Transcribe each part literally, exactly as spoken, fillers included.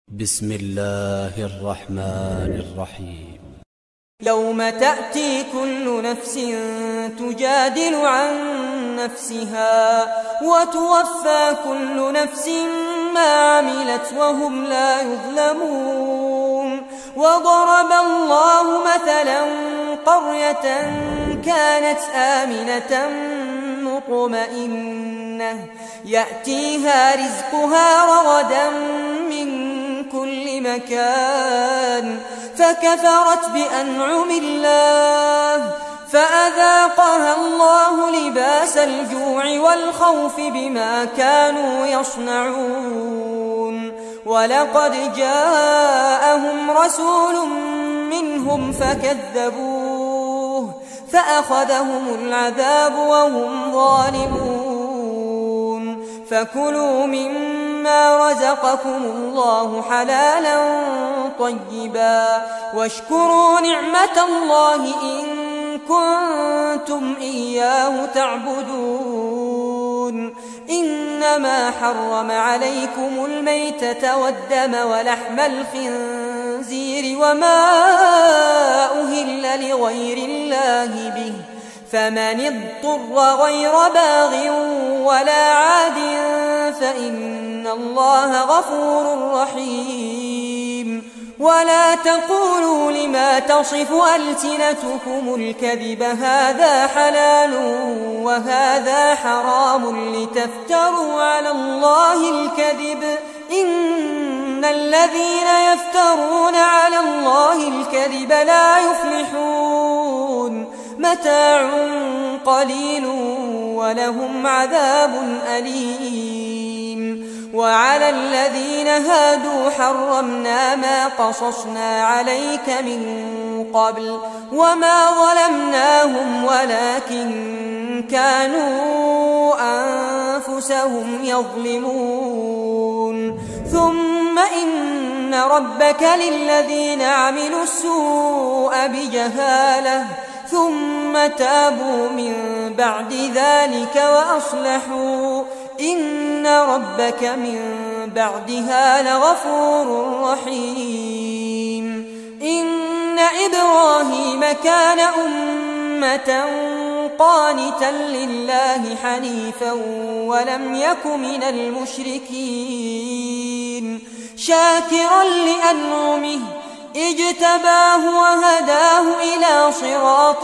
بسم الله الرحمن الرحيم. يوم تأتي كل نفس تجادل عن نفسها وتوفى كل نفس ما عملت وهم لا يظلمون. وضرب الله مثلا قرية كانت آمنة مطمئنة يأتيها رزقها رغدا من كل مكان فكفرت بأنعم الله فأذاقها الله لباس الجوع والخوف بما كانوا يصنعون. ولقد جاءهم رسول منهم فكذبوه فأخذهم العذاب وهم ظالمون. فكلوا مما رزقكم الله حلالا طيبا واشكروا نعمة الله إن كنتم إياه تعبدون. إنما حرم عليكم الميتة والدم ولحم الخنزير وما أهل لغير الله به فمن اضطر غير باغ ولا عاد فإن الله غفور رحيم. ولا تقولوا لما تصف ألسنتكم الكذب هذا حلال وهذا حرام لتفتروا على الله الكذب إن الذين يفترون على الله الكذب لا يفلحون. متاع قليل ولهم عذاب أليم. وعلى الذين هادوا حرمنا ما قصصنا عليك من قبل وما ظلمناهم ولكن كانوا أنفسهم يظلمون. ثم إن ربك للذين عملوا السوء بجهالة ثم تابوا من بعد ذلك وأصلحوا إن ربك من بعدها لغفور رحيم. إن إبراهيم كان أمة قانتا لله حنيفا ولم يك من المشركين شاكرا لأنعمه اجتباه وهداه إلى صراط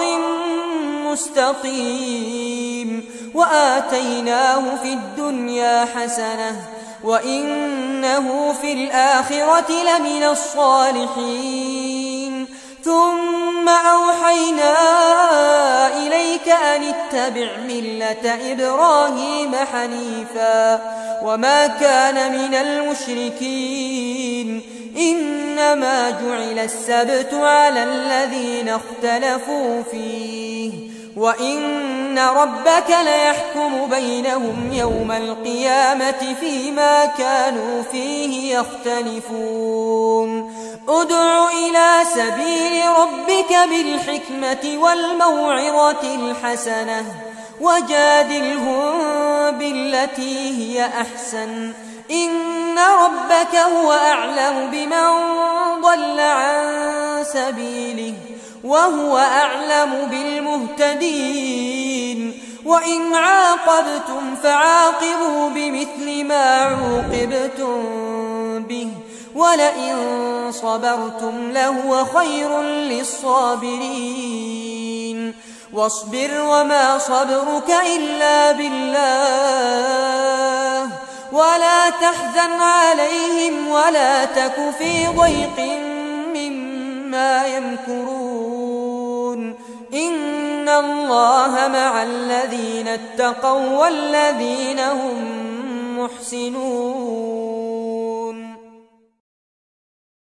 مستقيم. وآتيناه في الدنيا حسنة وإنه في الآخرة لمن الصالحين. ثم أوحينا إليك أن اتبع ملة إبراهيم حنيفا وما كان من المشركين. إنما جعل السبت على الذين اختلفوا فيه وإن ربك ليحكم بينهم يوم القيامة فيما كانوا فيه يختلفون. ادع إلى سبيل ربك بالحكمة والموعظة الحسنة وجادلهم بالتي هي أحسن إن ربك هو أعلم بمن ضل عن سبيله وهو أعلم بالمهتدين. وإن عاقبتم فعاقبوا بمثل ما عوقبتم به ولئن صبرتم لهو خير للصابرين. واصبر وما صبرك إلا بالله ولا تحزن عليهم ولا تك في ضيق مما يمكرون. إن الله مع الذين اتقوا والذين هم محسنون.